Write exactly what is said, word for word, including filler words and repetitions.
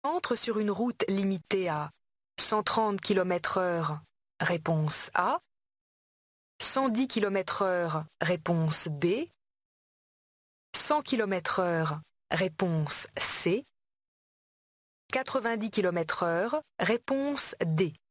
Entre sur une route limitée à cent trente kilomètres heure, réponse A. cent dix kilomètres heure, réponse B. cent kilomètres heure, réponse C. quatre-vingt-dix kilomètres heure, réponse D.